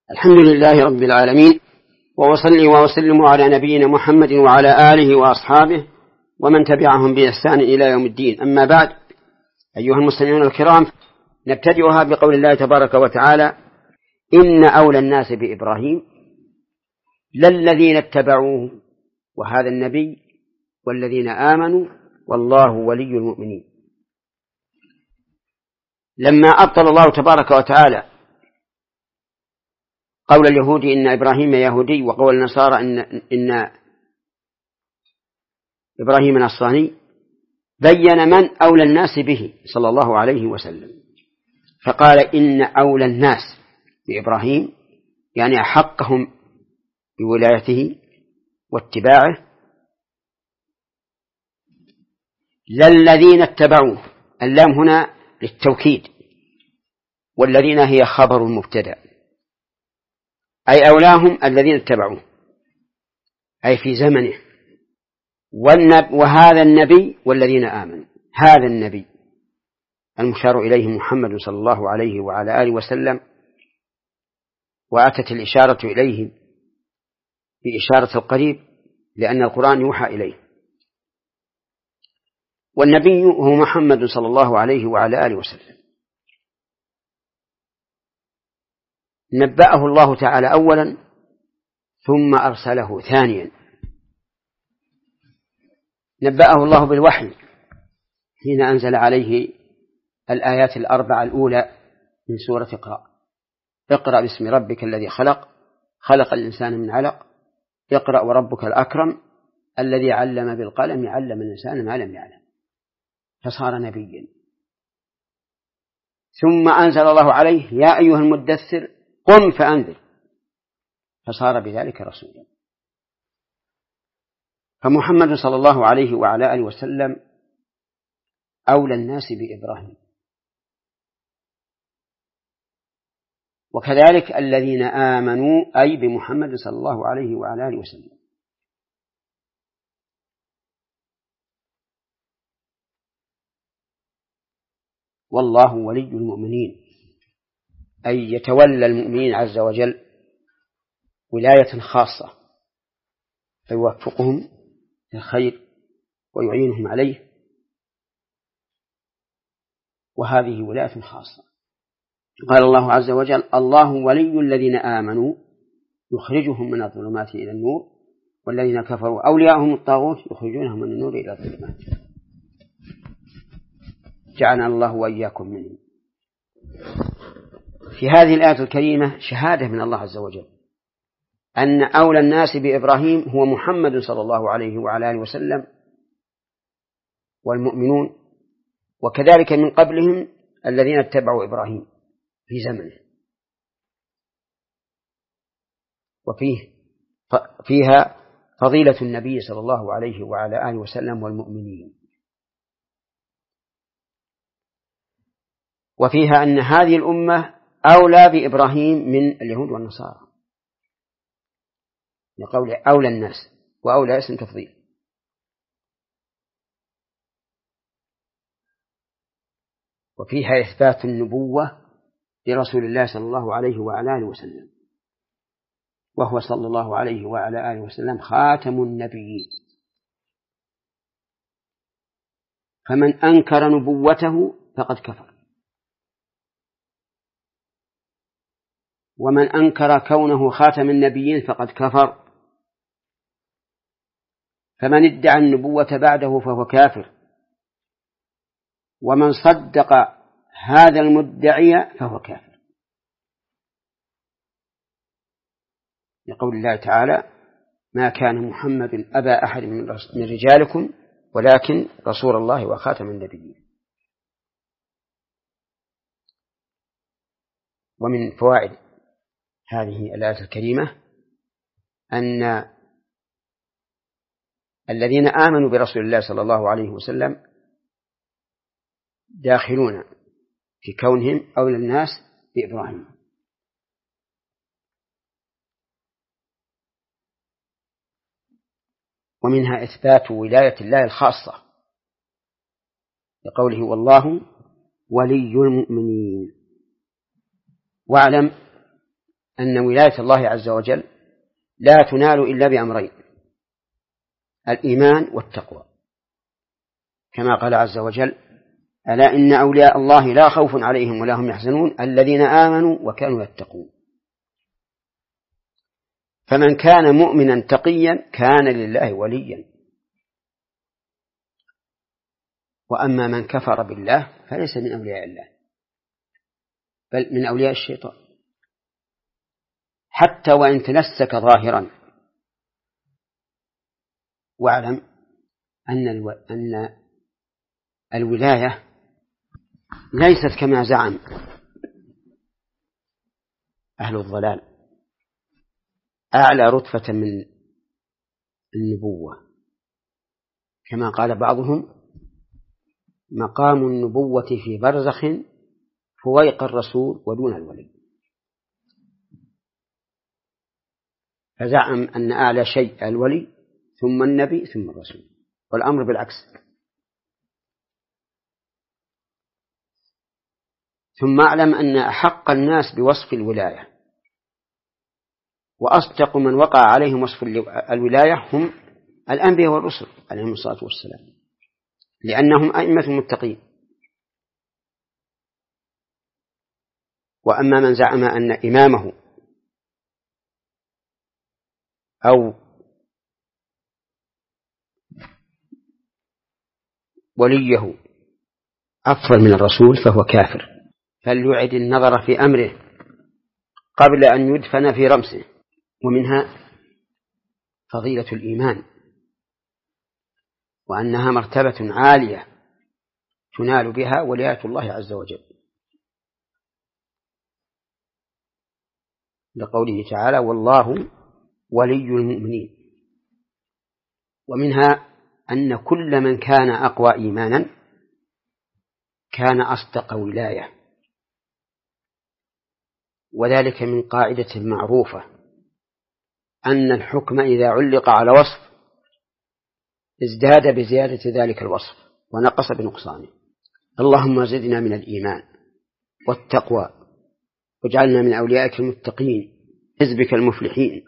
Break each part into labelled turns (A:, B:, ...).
A: الحمد لله رب العالمين، وأصلي وأسلم على نبينا محمد وعلى آله وأصحابه ومن تبعهم بإحسان إلى يوم الدين. أما بعد، أيها المستمعون الكرام، نبتدئها بقول الله تبارك وتعالى: إن أولى الناس بإبراهيم للذين اتبعوه وهذا النبي والذين آمنوا والله ولي المؤمنين. لما أبطل الله تبارك وتعالى قول اليهود إن إبراهيم يهودي وقول النصارى إن إبراهيم نصراني، بين من أولى الناس به صلى الله عليه وسلم، فقال إن أولى الناس بإبراهيم يعني أحقهم بولايته واتباعه للذين اتبعوه. اللام هنا للتوكيد، والذين هي خبر المبتدأ، أي أولاهم الذين اتبعوه أي في زمنه، وهذا النبي والذين آمنوا. هذا النبي المشار إليه محمد صلى الله عليه وعلى آله وسلم، وأتت الإشارة إليه بإشارة القريب لأن القرآن يوحى إليه، والنبي هو محمد صلى الله عليه وعلى آله وسلم. نبأه الله تعالى أولا ثم أرسله ثانيا. نبأه الله بالوحي حين أنزل عليه الآيات الأربع الأولى من سورة اقرأ باسم ربك الذي خلق، خلق الإنسان من علق، اقرأ وربك الأكرم الذي علم بالقلم علم الإنسان ما لم يعلم، فصار نبيا. ثم أنزل الله عليه يا أيها المدثر قم فأنذر، فصار بذلك رسولا. فمحمد صلى الله عليه وعلى آله وسلم أولى الناس بإبراهيم، وكذلك الذين آمنوا أي بمحمد صلى الله عليه وعلى آله وسلم. والله ولي المؤمنين أي يتولى المؤمنين عز وجل ولاية خاصة، فيوفقهم للخير ويعينهم عليه، وهذه ولاية خاصة. قال الله عز وجل: الله ولي الذين آمنوا يخرجهم من الظلمات إلى النور والذين كفروا أولياءهم الطاغوت يخرجونهم من النور إلى الظلمات. جعلنا الله وإياكم منهم. في هذه الآية الكريمة شهادة من الله عز وجل أن أولى الناس بإبراهيم هو محمد صلى الله عليه وعلى آله وسلم والمؤمنون، وكذلك من قبلهم الذين اتبعوا إبراهيم في زمنه. فيها فضيلة النبي صلى الله عليه وعلى آله وسلم والمؤمنين، وفيها أن هذه الأمة أولى بإبراهيم من اليهود والنصارى، لقول أولى الناس، وأولى اسم تفضيل. وفيها إثبات النبوة لرسول الله صلى الله عليه وعلى آله وسلم، وهو صلى الله عليه وعلى آله وسلم خاتم النبيين، فمن أنكر نبوته فقد كفر، ومن أنكر كونه خاتم النبيين فقد كفر، فمن ادعى النبوة بعده فهو كافر، ومن صدق هذا المدعي فهو كافر، لقول الله تعالى: ما كان محمد أبا أحد من رجالكم ولكن رسول الله وخاتم النبيين. ومن فوائد هذه الآية الكريمة أن الذين آمنوا برسول الله صلى الله عليه وسلم داخلون في كونهم أولى الناس بإبراهيم. ومنها إثبات ولاية الله الخاصة لقوله: والله ولي المؤمنين. واعلم أن ولاية الله عز وجل لا تنال إلا بأمرين: الإيمان والتقوى، كما قال عز وجل: ألا إن أولياء الله لا خوف عليهم ولا هم يحزنون الذين آمنوا وكانوا يتقون. فمن كان مؤمنا تقيا كان لله وليا، وأما من كفر بالله فليس من أولياء الله بل من أولياء الشيطان، حتى وإن تنسك ظاهرا. واعلم أن الولاية ليست كما زعم أهل الضلال أعلى رتبة من النبوة، كما قال بعضهم: مقام النبوة في برزخ فويق الرسول ودون الولي. فزعم أن أعلى شيء الولي ثم النبي ثم الرسول، والأمر بالعكس. ثم أعلم أن أحق الناس بوصف الولاية وأصدق من وقع عليهم وصف الولاية هم الأنبياء والرسل عليهم الصلاة والسلام، لأنهم أئمة متقين. وأما من زعم أن إمامه أو وليه أفضل من الرسول فهو كافر، فليعد النظر في أمره قبل أن يدفن في رمسه. ومنها فضيلة الإيمان، وأنها مرتبة عالية تنال بها ولاية الله عز وجل، لقوله تعالى: والله ولي المؤمنين. ومنها أن كل من كان أقوى إيمانا كان أصدق ولاية، وذلك من قاعدة معروفة: أن الحكم إذا علق على وصف ازداد بزيادة ذلك الوصف ونقص بنقصانه. اللهم زدنا من الإيمان والتقوى، واجعلنا من أوليائك المتقين حزبك المفلحين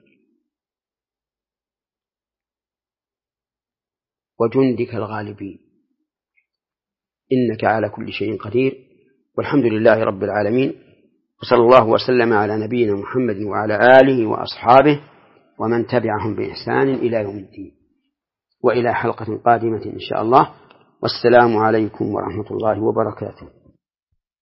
A: وجندك الغالبين، إنك على كل شيء قدير. والحمد لله رب العالمين، وصلى الله وسلم على نبينا محمد وعلى آله وأصحابه ومن تبعهم بإحسان إلى يوم الدين، وإلى حلقة قادمة إن شاء الله. والسلام عليكم ورحمة الله وبركاته.